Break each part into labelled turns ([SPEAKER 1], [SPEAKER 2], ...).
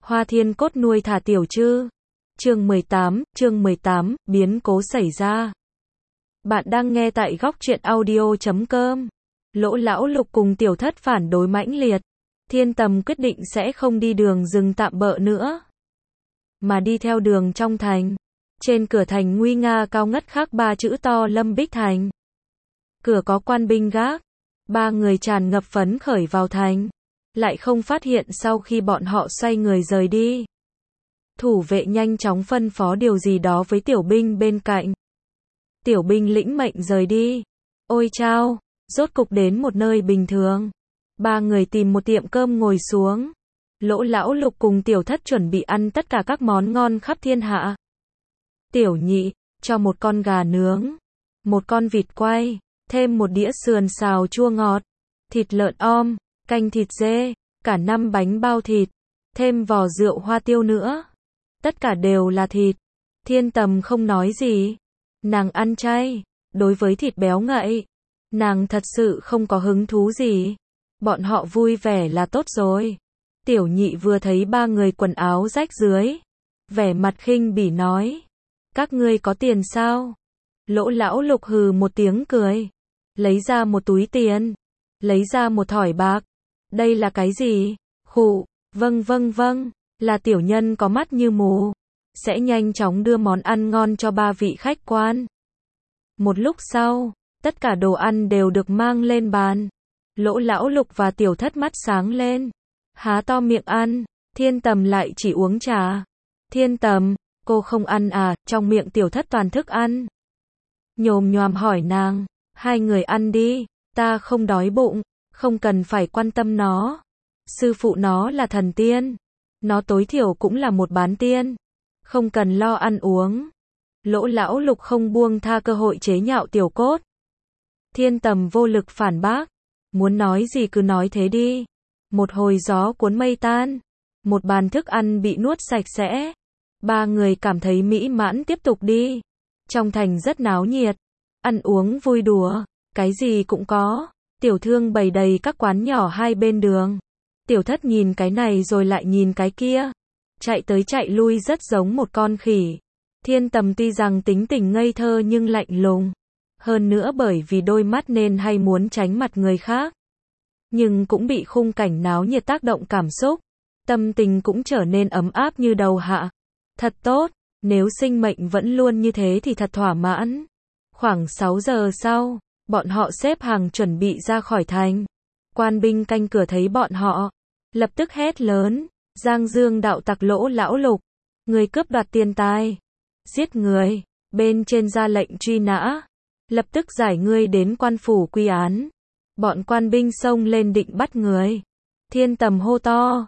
[SPEAKER 1] Hoa Thiên Cốt nuôi thả tiểu trư. Chương 18, biến cố xảy ra. Bạn đang nghe tại góc truyện audio.com. Lỗ Lão Lục cùng Tiểu Thất phản đối mãnh liệt. Thiên Tầm quyết định sẽ không đi đường rừng tạm bợ nữa, mà đi theo đường trong thành. Trên cửa thành nguy nga cao ngất khắc 3 chữ to Lâm Bích Thành. Cửa có quan binh gác. Ba người tràn ngập phấn khởi vào thành, lại không phát hiện sau khi bọn họ xoay người rời đi. Thủ vệ nhanh chóng phân phó điều gì đó với tiểu binh bên cạnh. Tiểu binh lĩnh mệnh rời đi. Ôi chao, rốt cục đến một nơi bình thường. Ba người tìm một tiệm cơm ngồi xuống. Lỗ Lão Lục cùng Tiểu Thất chuẩn bị ăn tất cả các món ngon khắp thiên hạ. Tiểu Nhị cho một con gà nướng, một con vịt quay, thêm một đĩa sườn xào chua ngọt, thịt lợn om, canh thịt dê, cả 5 bánh bao thịt, thêm vò rượu hoa tiêu nữa. Tất cả đều là thịt. Thiên Tầm không nói gì. Nàng ăn chay, đối với thịt béo ngậy, nàng thật sự không có hứng thú gì. Bọn họ vui vẻ là tốt rồi. Tiểu Nhị vừa thấy ba người quần áo rách rưới, vẻ mặt khinh bỉ nói: các ngươi có tiền sao? Lỗ Lão Lục hừ một tiếng cười, lấy ra một túi tiền, lấy ra một thỏi bạc. Đây là cái gì? Khụ, vâng, là tiểu nhân có mắt như mù, sẽ nhanh chóng đưa món ăn ngon cho ba vị khách quan. Một lúc sau, tất cả đồ ăn đều được mang lên bàn. Lỗ Lão Lục và Tiểu Thất mắt sáng lên, há to miệng ăn. Thiên Tầm lại chỉ uống trà. Thiên Tầm, cô không ăn à? Trong miệng Tiểu Thất toàn thức ăn. Nhồm nhoàm hỏi nàng, hai người ăn đi, ta không đói bụng, không cần phải quan tâm nó. Sư phụ nó là thần tiên, nó tối thiểu cũng là một bán tiên, không cần lo ăn uống. Lỗ Lão Lục không buông tha cơ hội chế nhạo Tiểu Cốt. Thiên Tầm vô lực phản bác, muốn nói gì cứ nói thế đi. Một hồi gió cuốn mây tan, một bàn thức ăn bị nuốt sạch sẽ. Ba người cảm thấy mỹ mãn tiếp tục đi. Trong thành rất náo nhiệt, ăn uống vui đùa, cái gì cũng có. Tiểu thương bày đầy các quán nhỏ hai bên đường. Tiểu Thất nhìn cái này rồi lại nhìn cái kia, chạy tới chạy lui rất giống một con khỉ. Thiên Tầm tuy rằng tính tình ngây thơ nhưng lạnh lùng, hơn nữa bởi vì đôi mắt nên hay muốn tránh mặt người khác, nhưng cũng bị khung cảnh náo nhiệt tác động cảm xúc, tâm tình cũng trở nên ấm áp như đầu hạ. Thật tốt, nếu sinh mệnh vẫn luôn như thế thì thật thỏa mãn. Khoảng 6 giờ sau, bọn họ xếp hàng chuẩn bị ra khỏi thành. Quan binh canh cửa thấy bọn họ, lập tức hét lớn: Giang Dương đạo tặc Lỗ Lão Lục, người cướp đoạt tiền tài, giết người, bên trên ra lệnh truy nã, lập tức giải ngươi đến quan phủ quy án. Bọn quan binh xông lên định bắt người. Thiên Tầm hô to: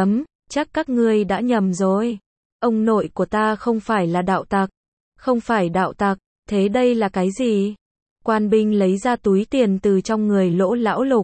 [SPEAKER 1] chắc các ngươi đã nhầm rồi. Ông nội của ta không phải là đạo tặc. Không phải đạo tặc, thế đây là cái gì? Quan binh lấy ra túi tiền từ trong người Lỗ Lão Lục.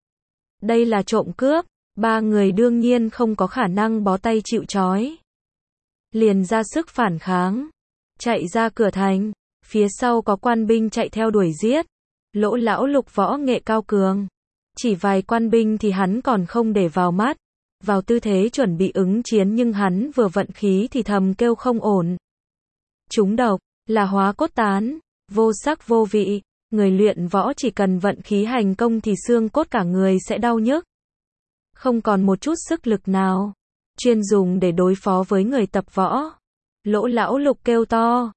[SPEAKER 1] Đây là trộm cướp. Ba người đương nhiên không có khả năng bó tay chịu trói, liền ra sức phản kháng, chạy ra cửa thành. Phía sau có quan binh chạy theo đuổi giết. Lỗ Lão Lục võ nghệ cao cường, chỉ vài quan binh thì hắn còn không để vào mắt, vào tư thế chuẩn bị ứng chiến, nhưng hắn vừa vận khí thì thầm kêu không ổn. Trúng độc, là hóa cốt tán, vô sắc vô vị. Người luyện võ chỉ cần vận khí hành công thì xương cốt cả người sẽ đau nhức, không còn một chút sức lực nào, chuyên dùng để đối phó với người tập võ. Lỗ Lão Lục kêu to: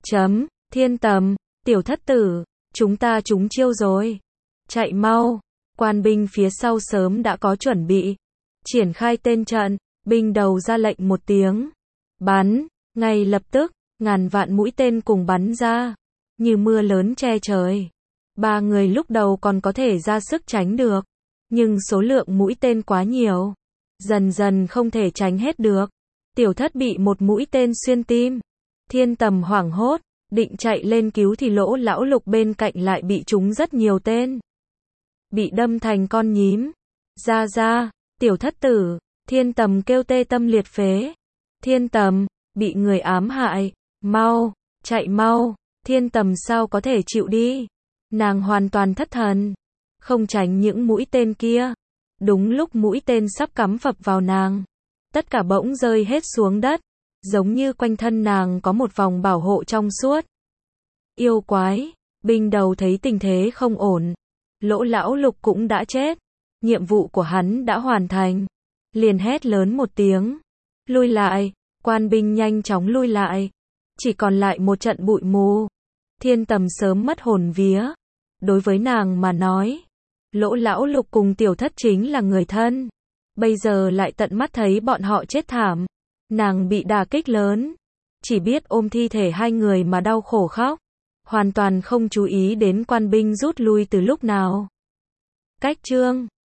[SPEAKER 1] Thiên Tầm, Tiểu Thất tử, chúng ta trúng chiêu rồi, chạy mau. Quan binh phía sau sớm đã có chuẩn bị, triển khai tên trận. Binh đầu ra lệnh một tiếng, bắn. Ngay lập tức, ngàn vạn mũi tên cùng bắn ra, như mưa lớn che trời. Ba người lúc đầu còn có thể ra sức tránh được, nhưng số lượng mũi tên quá nhiều, dần dần không thể tránh hết được. Tiểu Thất bị một mũi tên xuyên tim. Thiên Tầm hoảng hốt, định chạy lên cứu thì Lỗ Lão Lục bên cạnh lại bị trúng rất nhiều tên, bị đâm thành con nhím. Ra, Tiểu Thất tử. Thiên Tầm kêu tê tâm liệt phế. Thiên Tầm, bị người ám hại, mau, chạy mau. Thiên Tầm sao có thể chịu đi. Nàng hoàn toàn thất thần, không tránh những mũi tên kia. Đúng lúc mũi tên sắp cắm phập vào nàng, Tất cả bỗng rơi hết xuống đất, giống như quanh thân nàng có một vòng bảo hộ trong suốt. Yêu quái, Binh Đầu thấy tình thế không ổn, Lỗ Lão Lục cũng đã chết, nhiệm vụ của hắn đã hoàn thành, liền hét lớn một tiếng, lui lại, quan binh nhanh chóng lui lại, chỉ còn lại một trận bụi mù. Thiên Tầm sớm mất hồn vía, đối với nàng mà nói, Lỗ Lão Lục cùng Tiểu Thất chính là người thân, bây giờ lại tận mắt thấy bọn họ chết thảm, nàng bị đả kích lớn, chỉ biết ôm thi thể hai người mà đau khổ khóc, hoàn toàn không chú ý đến quan binh rút lui từ lúc nào. Cách chương